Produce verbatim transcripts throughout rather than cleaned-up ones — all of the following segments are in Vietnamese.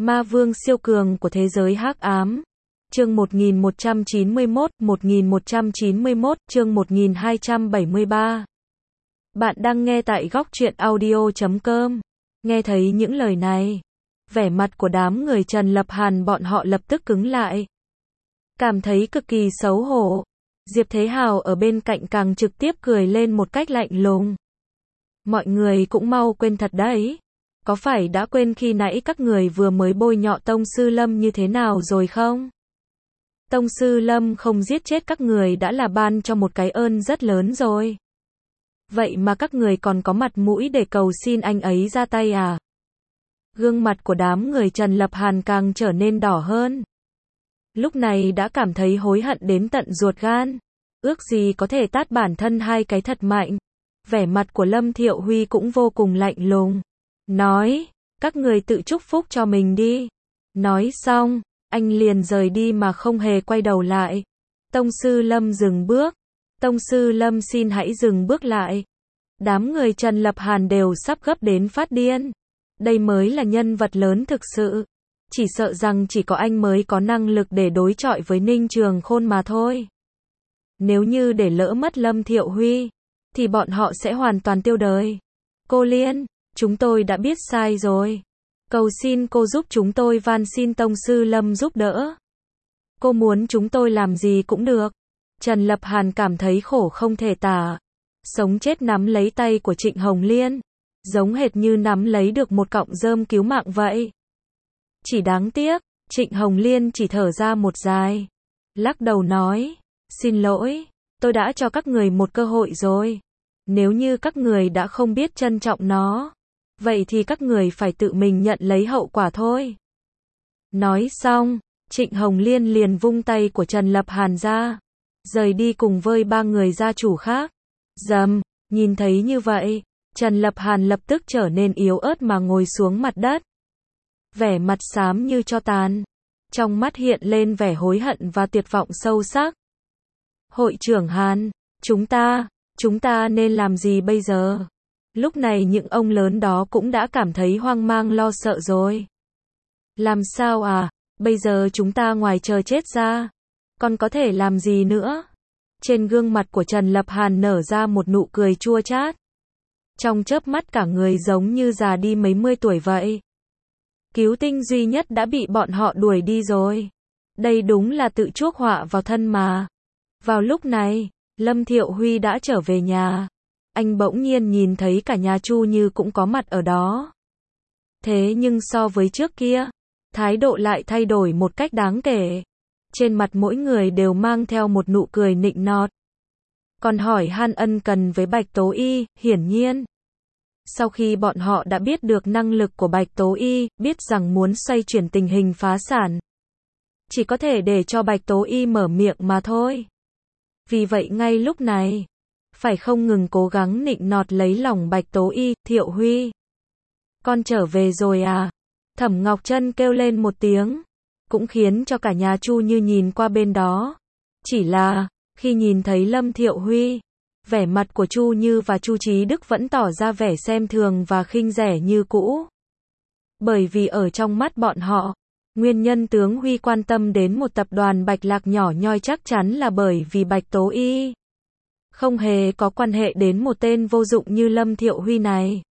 Ma vương siêu cường của thế giới hắc ám. Chương một nghìn một trăm chín mươi mốt, một nghìn một trăm chín mươi mốt, chương một nghìn hai trăm bảy mươi ba. Bạn đang nghe tại góc truyện audio chấm com. Nghe thấy những lời này, vẻ mặt của đám người Trần Lập Hàn bọn họ lập tức cứng lại. Cảm thấy cực kỳ xấu hổ. Diệp Thế Hào ở bên cạnh càng trực tiếp cười lên một cách lạnh lùng. Mọi người cũng mau quên thật đấy. Có phải đã quên khi nãy các người vừa mới bôi nhọ Tông Sư Lâm như thế nào rồi không? Tông Sư Lâm không giết chết các người đã là ban cho một cái ơn rất lớn rồi. Vậy mà các người còn có mặt mũi để cầu xin anh ấy ra tay à? Gương mặt của đám người Trần Lập Hàn càng trở nên đỏ hơn. Lúc này đã cảm thấy hối hận đến tận ruột gan. Ước gì có thể tát bản thân hai cái thật mạnh. Vẻ mặt của Lâm Thiệu Huy cũng vô cùng lạnh lùng. Nói, các người tự chúc phúc cho mình đi. Nói xong, anh liền rời đi mà không hề quay đầu lại. Tông Sư Lâm dừng bước. Tông Sư Lâm xin hãy dừng bước lại. Đám người Trần Lập Hàn đều sắp gấp đến phát điên. Đây mới là nhân vật lớn thực sự. Chỉ sợ rằng chỉ có anh mới có năng lực để đối chọi với Ninh Trường Khôn mà thôi. Nếu như để lỡ mất Lâm Thiệu Huy, thì bọn họ sẽ hoàn toàn tiêu đời. Cô Liên, chúng tôi đã biết sai rồi. Cầu xin cô giúp chúng tôi, van xin Tông Sư Lâm giúp đỡ. Cô muốn chúng tôi làm gì cũng được. Trần Lập Hàn cảm thấy khổ không thể tả. Sống chết nắm lấy tay của Trịnh Hồng Liên. Giống hệt như nắm lấy được một cọng rơm cứu mạng vậy. Chỉ đáng tiếc, Trịnh Hồng Liên chỉ thở ra một dài. Lắc đầu nói, xin lỗi, tôi đã cho các người một cơ hội rồi. Nếu như các người đã không biết trân trọng nó, vậy thì các người phải tự mình nhận lấy hậu quả thôi. Nói xong, Trịnh Hồng Liên liền vung tay của Trần Lập Hàn ra, rời đi cùng với ba người gia chủ khác. Dầm, nhìn thấy như vậy, Trần Lập Hàn lập tức trở nên yếu ớt mà ngồi xuống mặt đất. Vẻ mặt xám như tro tàn, trong mắt hiện lên vẻ hối hận và tuyệt vọng sâu sắc. Hội trưởng Hàn, chúng ta, chúng ta nên làm gì bây giờ? Lúc này những ông lớn đó cũng đã cảm thấy hoang mang lo sợ rồi. Làm sao à, bây giờ chúng ta ngoài chờ chết ra, còn có thể làm gì nữa? Trên gương mặt của Trần Lập Hàn nở ra một nụ cười chua chát. Trong chớp mắt cả người giống như già đi mấy mươi tuổi vậy. Cứu tinh duy nhất đã bị bọn họ đuổi đi rồi. Đây đúng là tự chuốc họa vào thân mà. Vào lúc này, Lâm Thiệu Huy đã trở về nhà. Anh bỗng nhiên nhìn thấy cả nhà Chu Như cũng có mặt ở đó. Thế nhưng so với trước kia, thái độ lại thay đổi một cách đáng kể. Trên mặt mỗi người đều mang theo một nụ cười nịnh nọt. Còn hỏi han ân cần với Bạch Tố Y, hiển nhiên. Sau khi bọn họ đã biết được năng lực của Bạch Tố Y, biết rằng muốn xoay chuyển tình hình phá sản, chỉ có thể để cho Bạch Tố Y mở miệng mà thôi. Vì vậy ngay lúc này, phải không ngừng cố gắng nịnh nọt lấy lòng Bạch Tố Y. Thiệu Huy, con trở về rồi à? Thẩm Ngọc Trân kêu lên một tiếng, cũng khiến cho cả nhà Chu Như nhìn qua bên đó. Chỉ là, khi nhìn thấy Lâm Thiệu Huy, vẻ mặt của Chu Như và Chu Chí Đức vẫn tỏ ra vẻ xem thường và khinh rẻ như cũ. Bởi vì ở trong mắt bọn họ, nguyên nhân tướng Huy quan tâm đến một tập đoàn Bạch Lạc nhỏ nhoi chắc chắn là bởi vì Bạch Tố Y không hề có quan hệ đến một tên vô dụng như Lâm Thiệu Huy này.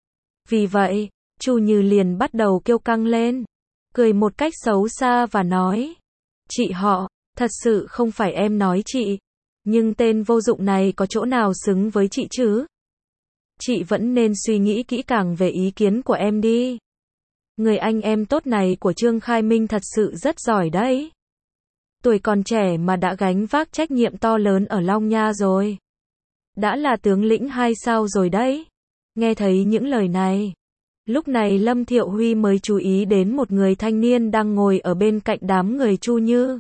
Vì vậy, Chu Như liền bắt đầu kiêu căng lên, cười một cách xấu xa và nói, chị họ, thật sự không phải em nói chị, nhưng tên vô dụng này có chỗ nào xứng với chị chứ? Chị vẫn nên suy nghĩ kỹ càng về ý kiến của em đi. Người anh em tốt này của Trương Khai Minh thật sự rất giỏi đấy. Tuổi còn trẻ mà đã gánh vác trách nhiệm to lớn ở Long Nha rồi. Đã là tướng lĩnh hai sao rồi đấy. Nghe thấy những lời này, lúc này Lâm Thiệu Huy mới chú ý đến một người thanh niên đang ngồi ở bên cạnh đám người Chu Như.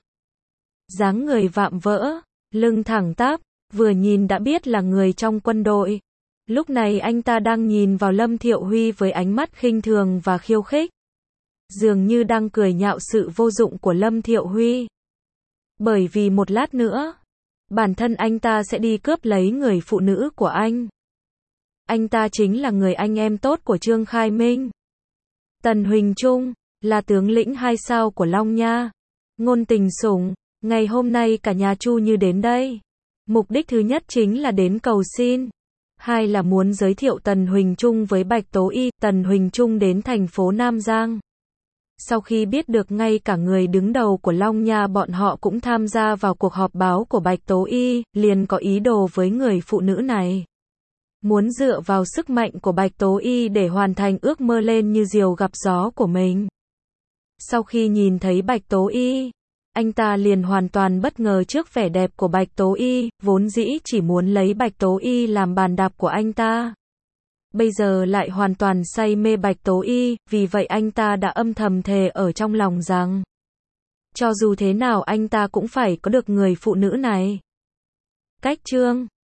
Dáng người vạm vỡ, lưng thẳng tắp, vừa nhìn đã biết là người trong quân đội. Lúc này anh ta đang nhìn vào Lâm Thiệu Huy với ánh mắt khinh thường và khiêu khích. Dường như đang cười nhạo sự vô dụng của Lâm Thiệu Huy. Bởi vì một lát nữa, bản thân anh ta sẽ đi cướp lấy người phụ nữ của anh. Anh ta chính là người anh em tốt của Trương Khai Minh. Tần Huỳnh Trung, là tướng lĩnh hai sao của Long Nha. Ngôn Tình Sủng, ngày hôm nay cả nhà Chu Như đến đây. Mục đích thứ nhất chính là đến cầu xin. Hai là muốn giới thiệu Tần Huỳnh Trung với Bạch Tố Y. Tần Huỳnh Trung đến thành phố Nam Giang. Sau khi biết được ngay cả người đứng đầu của Long Nha bọn họ cũng tham gia vào cuộc họp báo của Bạch Tố Y, liền có ý đồ với người phụ nữ này. Muốn dựa vào sức mạnh của Bạch Tố Y để hoàn thành ước mơ lên như diều gặp gió của mình. Sau khi nhìn thấy Bạch Tố Y, anh ta liền hoàn toàn bất ngờ trước vẻ đẹp của Bạch Tố Y, vốn dĩ chỉ muốn lấy Bạch Tố Y làm bàn đạp của anh ta. Bây giờ lại hoàn toàn say mê Bạch Tố Y, vì vậy anh ta đã âm thầm thề ở trong lòng rằng cho dù thế nào anh ta cũng phải có được người phụ nữ này. Cách chương